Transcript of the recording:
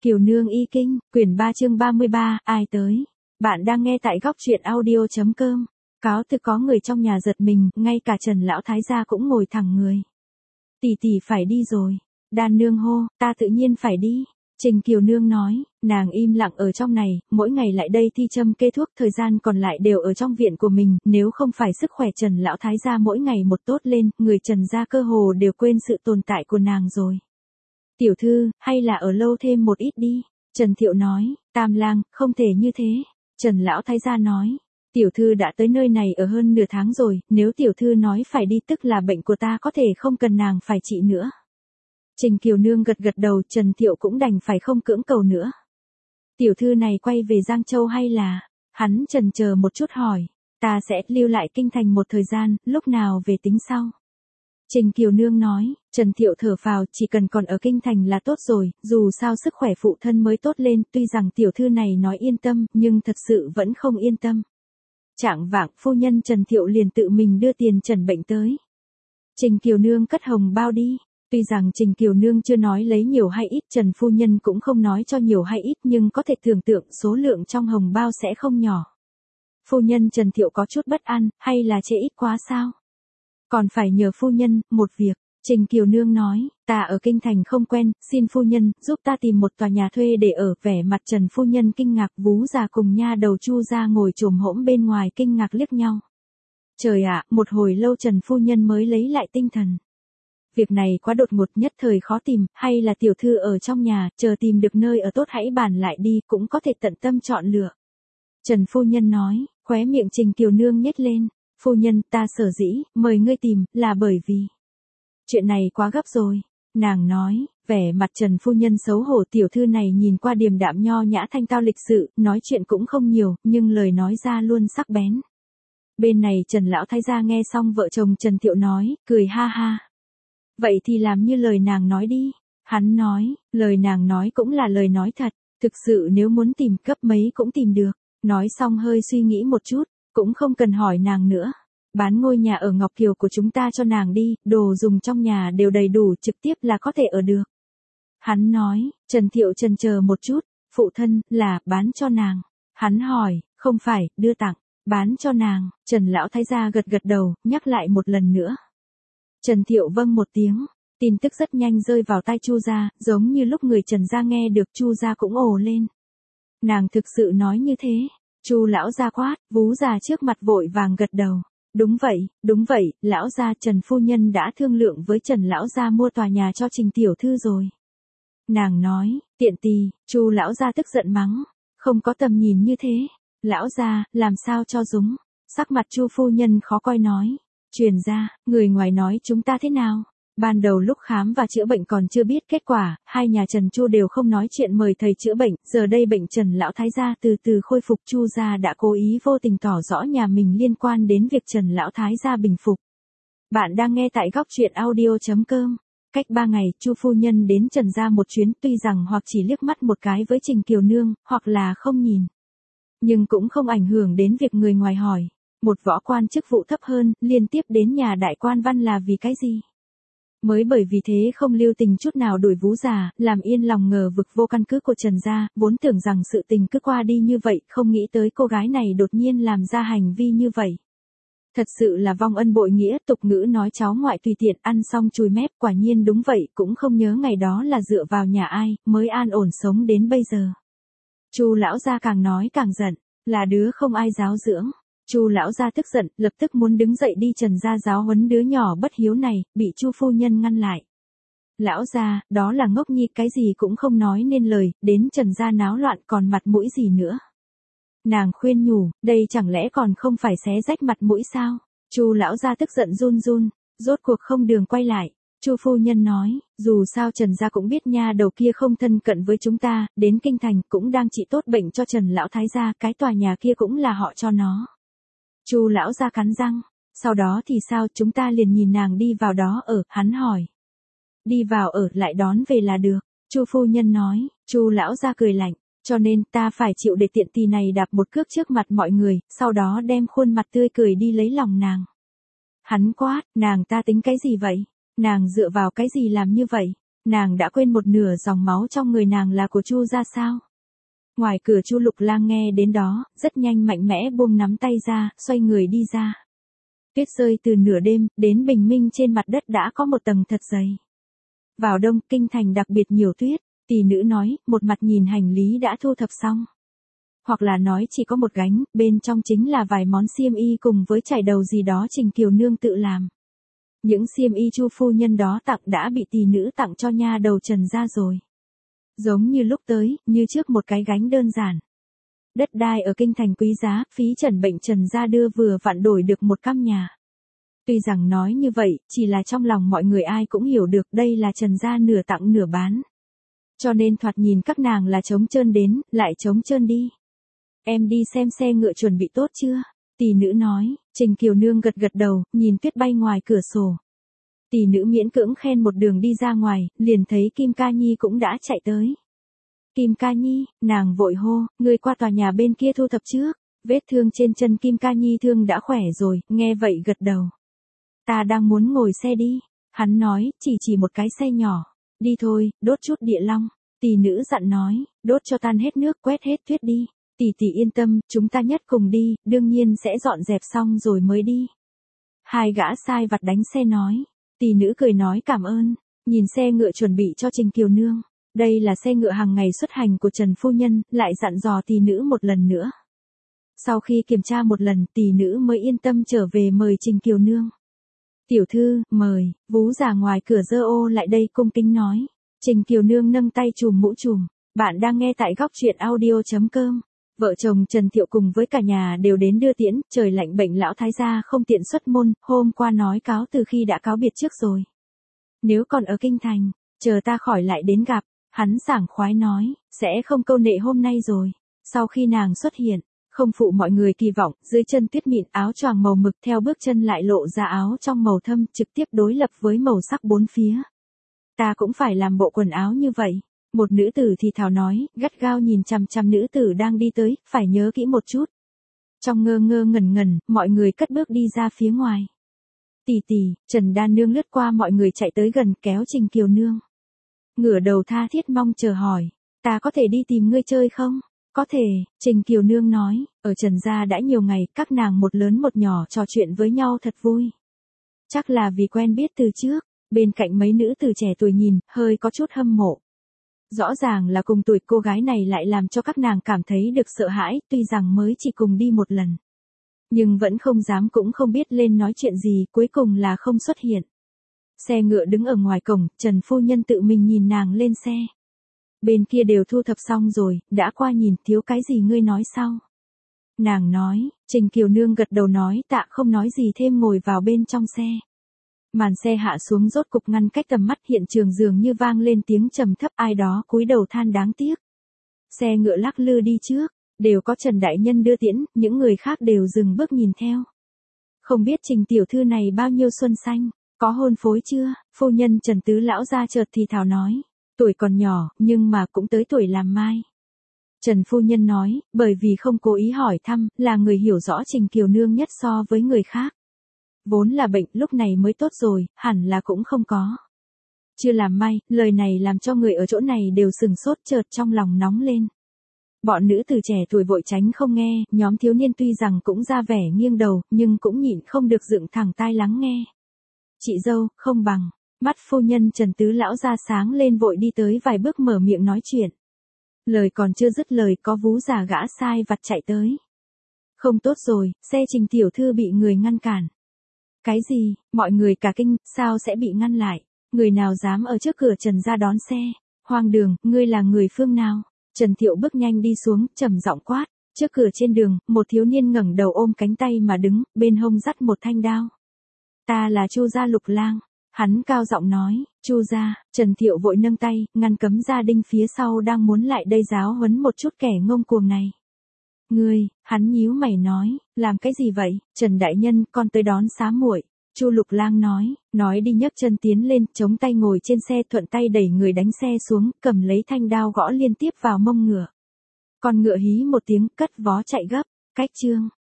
Kiều Nương Y Kinh, quyển 3 chương 33, ai tới? Bạn đang nghe tại góc truyện audio.com. Cáo từ có người trong nhà giật mình, ngay cả Trần Lão Thái gia cũng ngồi thẳng người. Tỷ tỷ phải đi rồi. Đan Nương hô, ta tự nhiên phải đi. Trình Kiều Nương nói, nàng im lặng ở trong này, mỗi ngày lại đây thi châm kê thuốc, thời gian còn lại đều ở trong viện của mình, nếu không phải sức khỏe Trần Lão Thái gia mỗi ngày một tốt lên, người Trần gia cơ hồ đều quên sự tồn tại của nàng rồi. Tiểu thư, hay là ở lâu thêm một ít đi. Trần Thiệu nói, Tam lang, không thể như thế. Trần Lão Thái gia nói, tiểu thư đã tới nơi này ở hơn nửa tháng rồi, nếu tiểu thư nói phải đi tức là bệnh của ta có thể không cần nàng phải trị nữa. Trình Kiều Nương gật gật đầu, Trần Thiệu cũng đành phải không cưỡng cầu nữa. Tiểu thư này quay về Giang Châu hay là? Hắn chần chờ một chút hỏi, ta sẽ lưu lại kinh thành một thời gian, lúc nào về tính sau. Trình Kiều Nương nói, Trần Thiệu thở phào, chỉ cần còn ở kinh thành là tốt rồi, dù sao sức khỏe phụ thân mới tốt lên, tuy rằng tiểu thư này nói yên tâm, nhưng thật sự vẫn không yên tâm. Chạng vạng, phu nhân Trần Thiệu liền tự mình đưa tiền trần bệnh tới. Trình Kiều Nương cất hồng bao đi. Tuy rằng Trình Kiều Nương chưa nói lấy nhiều hay ít, Trần phu nhân cũng không nói cho nhiều hay ít, nhưng có thể tưởng tượng số lượng trong hồng bao sẽ không nhỏ. Phu nhân Trần Thiệu có chút bất an, hay là chê ít quá sao? Còn phải nhờ phu nhân, một việc. Trình Kiều Nương nói, ta ở kinh thành không quen, xin phu nhân, giúp ta tìm một tòa nhà thuê để ở. Vẻ mặt Trần phu nhân kinh ngạc, Vú già cùng nha đầu Chu gia ngồi chồm hổm bên ngoài kinh ngạc liếc nhau. Trời ạ, một hồi lâu Trần phu nhân mới lấy lại tinh thần. Việc này quá đột ngột, nhất thời khó tìm, hay là tiểu thư ở trong nhà, chờ tìm được nơi ở tốt hãy bàn lại đi, cũng có thể tận tâm chọn lựa. Trần phu nhân nói, khóe miệng Trình Kiều Nương nhếch lên, phu nhân, ta sở dĩ, mời ngươi tìm, là bởi vì chuyện này quá gấp rồi. Nàng nói, vẻ mặt Trần phu nhân xấu hổ, tiểu thư này nhìn qua điềm đạm nho nhã thanh cao lịch sự, nói chuyện cũng không nhiều, nhưng lời nói ra luôn sắc bén. Bên này Trần Lão Thái gia nghe xong vợ chồng Trần Thiệu nói, cười ha ha. Vậy thì làm như lời nàng nói đi. Hắn nói, lời nàng nói cũng là lời nói thật, thực sự nếu muốn tìm cấp mấy cũng tìm được. Nói xong hơi suy nghĩ một chút, cũng không cần hỏi nàng nữa. Bán ngôi nhà ở Ngọc Kiều của chúng ta cho nàng đi, đồ dùng trong nhà đều đầy đủ, trực tiếp là có thể ở được. Hắn nói, Trần Thiệu chần chờ một chút, phụ thân, là bán cho nàng. Hắn hỏi, không phải, đưa tặng, bán cho nàng. Trần Lão Thái gia gật gật đầu, nhắc lại một lần nữa. Trần Thiệu vâng một tiếng, tin tức rất nhanh rơi vào tai Chu gia, giống như lúc người Trần gia nghe được, Chu gia cũng ồ lên. Nàng thực sự nói như thế? Chu lão gia quát, Vú già trước mặt vội vàng gật đầu. Đúng vậy, lão gia. Trần phu nhân đã thương lượng với Trần lão gia mua tòa nhà cho Trình tiểu thư rồi. Nàng nói, tiện tì. Chu lão gia tức giận mắng, không có tầm nhìn như thế. Lão gia, làm sao cho đúng? Sắc mặt Chu phu nhân khó coi nói. Truyền ra, người ngoài nói chúng ta thế nào? Ban đầu lúc khám và chữa bệnh còn chưa biết kết quả, hai nhà Trần Chu đều không nói chuyện mời thầy chữa bệnh, giờ đây bệnh Trần Lão Thái gia từ từ khôi phục, Chu gia đã cố ý vô tình tỏ rõ nhà mình liên quan đến việc Trần Lão Thái gia bình phục. Bạn đang nghe tại góc truyện audio.com. Cách 3 ngày, Chu phu nhân đến Trần gia một chuyến, tuy rằng hoặc chỉ liếc mắt một cái với Trình Kiều Nương, hoặc là không nhìn. Nhưng cũng không ảnh hưởng đến việc người ngoài hỏi. Một võ quan chức vụ thấp hơn, liên tiếp đến nhà đại quan văn là vì cái gì? Mới bởi vì thế không lưu tình chút nào đuổi Vú già, làm yên lòng ngờ vực vô căn cứ của Trần gia, vốn tưởng rằng sự tình cứ qua đi như vậy, không nghĩ tới cô gái này đột nhiên làm ra hành vi như vậy. Thật sự là vong ân bội nghĩa, tục ngữ nói cháu ngoại tùy tiện, ăn xong chùi mép, quả nhiên đúng vậy, cũng không nhớ ngày đó là dựa vào nhà ai, mới an ổn sống đến bây giờ. Chu lão gia càng nói càng giận, là đứa không ai giáo dưỡng. Chu lão gia tức giận, lập tức muốn đứng dậy đi Trần gia giáo huấn đứa nhỏ bất hiếu này, bị Chu phu nhân ngăn lại. Lão gia, đó là ngốc nhi, cái gì cũng không nói nên lời, đến Trần gia náo loạn còn mặt mũi gì nữa. Nàng khuyên nhủ, đây chẳng lẽ còn không phải xé rách mặt mũi sao? Chu lão gia tức giận run run, rốt cuộc không đường quay lại. Chu phu nhân nói, dù sao Trần gia cũng biết nha đầu kia không thân cận với chúng ta, đến kinh thành cũng đang trị tốt bệnh cho Trần lão thái gia, cái tòa nhà kia cũng là họ cho nó. Chu lão gia cắn răng, sau đó thì sao, chúng ta liền nhìn nàng đi vào đó ở, hắn hỏi. Đi vào ở lại đón về là được, Chu phu nhân nói. Chu lão gia cười lạnh, cho nên ta phải chịu để tiện tì này đạp một cước trước mặt mọi người, sau đó đem khuôn mặt tươi cười đi lấy lòng nàng. Hắn quát, nàng ta tính cái gì vậy? Nàng dựa vào cái gì làm như vậy? Nàng đã quên một nửa dòng máu trong người nàng là của Chu gia sao? Ngoài cửa Chu Lục Lang nghe đến đó, rất nhanh mạnh mẽ buông nắm tay ra, xoay người đi ra. Tuyết rơi từ nửa đêm, đến bình minh trên mặt đất đã có một tầng thật dày. Vào đông, kinh thành đặc biệt nhiều tuyết, tỷ nữ nói, một mặt nhìn hành lý đã thu thập xong. Hoặc là nói chỉ có một gánh, bên trong chính là vài món xiêm y cùng với chải đầu gì đó Trình Kiều Nương tự làm. Những xiêm y Chu phu nhân đó tặng đã bị tỷ nữ tặng cho nha đầu Trần gia rồi. Giống như lúc tới, như trước một cái gánh đơn giản. Đất đai ở kinh thành quý giá, phí trần bệnh Trần gia đưa vừa vặn đổi được một căn nhà. Tuy rằng nói như vậy, chỉ là trong lòng mọi người ai cũng hiểu được đây là Trần gia nửa tặng nửa bán. Cho nên thoạt nhìn các nàng là trống trơn đến, lại trống trơn đi. Em đi xem xe ngựa chuẩn bị tốt chưa? Tỷ nữ nói, Trình Kiều Nương gật gật đầu, nhìn tuyết bay ngoài cửa sổ. Tỷ nữ miễn cưỡng khen một đường đi ra ngoài, liền thấy Kim Ca Nhi cũng đã chạy tới. Kim Ca Nhi, nàng vội hô, ngươi qua tòa nhà bên kia thu thập trước. Vết thương trên chân Kim Ca Nhi thương đã khỏe rồi, nghe vậy gật đầu. Ta đang muốn ngồi xe đi. Hắn nói, chỉ một cái xe nhỏ. Đi thôi, đốt chút địa long. Tỷ nữ dặn nói, đốt cho tan hết nước, quét hết tuyết đi. Tỷ yên tâm, chúng ta nhất cùng đi, đương nhiên sẽ dọn dẹp xong rồi mới đi. Hai gã sai vặt đánh xe nói. Tỷ nữ cười nói cảm ơn, nhìn xe ngựa chuẩn bị cho Trình Kiều Nương. Đây là xe ngựa hàng ngày xuất hành của Trần phu nhân, lại dặn dò tỷ nữ một lần nữa. Sau khi kiểm tra một lần, tỷ nữ mới yên tâm trở về mời Trình Kiều Nương. Tiểu thư, mời. Vú già ngoài cửa giơ ô lại đây cung kính nói. Trình Kiều Nương nâng tay chùm mũ chùm. Bạn đang nghe tại góc truyện audio.com. Vợ chồng Trần Thiệu cùng với cả nhà đều đến đưa tiễn, trời lạnh bệnh lão thái gia không tiện xuất môn, hôm qua nói cáo từ khi đã cáo biệt trước rồi. Nếu còn ở kinh thành, chờ ta khỏi lại đến gặp, hắn sảng khoái nói, sẽ không câu nệ hôm nay rồi. Sau khi nàng xuất hiện, không phụ mọi người kỳ vọng, dưới chân tuyết mịn áo choàng màu mực theo bước chân lại lộ ra áo trong màu thâm trực tiếp đối lập với màu sắc bốn phía. Ta cũng phải làm bộ quần áo như vậy. Một nữ tử thì thào nói, gắt gao nhìn chằm chằm nữ tử đang đi tới, phải nhớ kỹ một chút. Trong ngơ ngơ ngẩn ngẩn, mọi người cất bước đi ra phía ngoài. Tỷ, Trần Đan Nương lướt qua mọi người chạy tới gần kéo Trình Kiều Nương. Ngửa đầu tha thiết mong chờ hỏi, ta có thể đi tìm ngươi chơi không? Có thể, Trình Kiều Nương nói, ở Trần gia đã nhiều ngày, các nàng một lớn một nhỏ trò chuyện với nhau thật vui. Chắc là vì quen biết từ trước, bên cạnh mấy nữ tử trẻ tuổi nhìn, hơi có chút hâm mộ. Rõ ràng là cùng tuổi cô gái này lại làm cho các nàng cảm thấy được sợ hãi, tuy rằng mới chỉ cùng đi một lần. Nhưng vẫn không dám cũng không biết lên nói chuyện gì, cuối cùng là không xuất hiện. Xe ngựa đứng ở ngoài cổng, Trần phu nhân tự mình nhìn nàng lên xe. Bên kia đều thu thập xong rồi, đã qua nhìn, thiếu cái gì ngươi nói sao? Nàng nói, Trình Kiều Nương gật đầu nói tạ không nói gì thêm ngồi vào bên trong xe. Màn xe hạ xuống rốt cục ngăn cách tầm mắt, hiện trường dường như vang lên tiếng trầm thấp, ai đó cúi đầu than đáng tiếc. Xe ngựa lắc lư đi trước, đều có Trần đại nhân đưa tiễn, những người khác đều dừng bước nhìn theo. Không biết Trình tiểu thư này bao nhiêu xuân xanh, có hôn phối chưa? Phu nhân Trần tứ lão ra chợt thì thào nói, tuổi còn nhỏ, nhưng mà cũng tới tuổi làm mai. Trần phu nhân nói, bởi vì không cố ý hỏi thăm, là người hiểu rõ Trình Kiều Nương nhất so với người khác. Vốn là bệnh, lúc này mới tốt rồi, hẳn là cũng không có. Chưa làm may, lời này làm cho người ở chỗ này đều sừng sốt, chợt trong lòng nóng lên. Bọn nữ từ trẻ tuổi vội tránh không nghe, nhóm thiếu niên tuy rằng cũng ra vẻ nghiêng đầu, nhưng cũng nhịn không được dựng thẳng tai lắng nghe. Chị dâu, không bằng. Mắt phu nhân Trần tứ lão ra sáng lên vội đi tới vài bước mở miệng nói chuyện. Lời còn chưa dứt lời có vú già gã sai vặt chạy tới. Không tốt rồi, xe Trình tiểu thư bị người ngăn cản. Cái gì, mọi người cả kinh, sao sẽ bị ngăn lại? Người nào dám ở trước cửa Trần ra đón xe? Hoang đường, ngươi là người phương nào? Trần Thiệu bước nhanh đi xuống, trầm giọng quát. Trước cửa trên đường, một thiếu niên ngẩng đầu ôm cánh tay mà đứng, bên hông dắt một thanh đao. Ta là Chu gia Lục Lang. Hắn cao giọng nói, Chu gia. Trần Thiệu vội nâng tay, ngăn cấm gia đình phía sau đang muốn lại đây giáo huấn một chút kẻ ngông cuồng này. Ngươi, hắn nhíu mày nói, làm cái gì vậy? Trần đại nhân, con tới đón xá muội. Chu Lục Lang nói đi nhấc chân tiến lên, chống tay ngồi trên xe, thuận tay đẩy người đánh xe xuống, cầm lấy thanh đao gõ liên tiếp vào mông ngựa. Con ngựa hí một tiếng, cất vó chạy gấp. Cách chương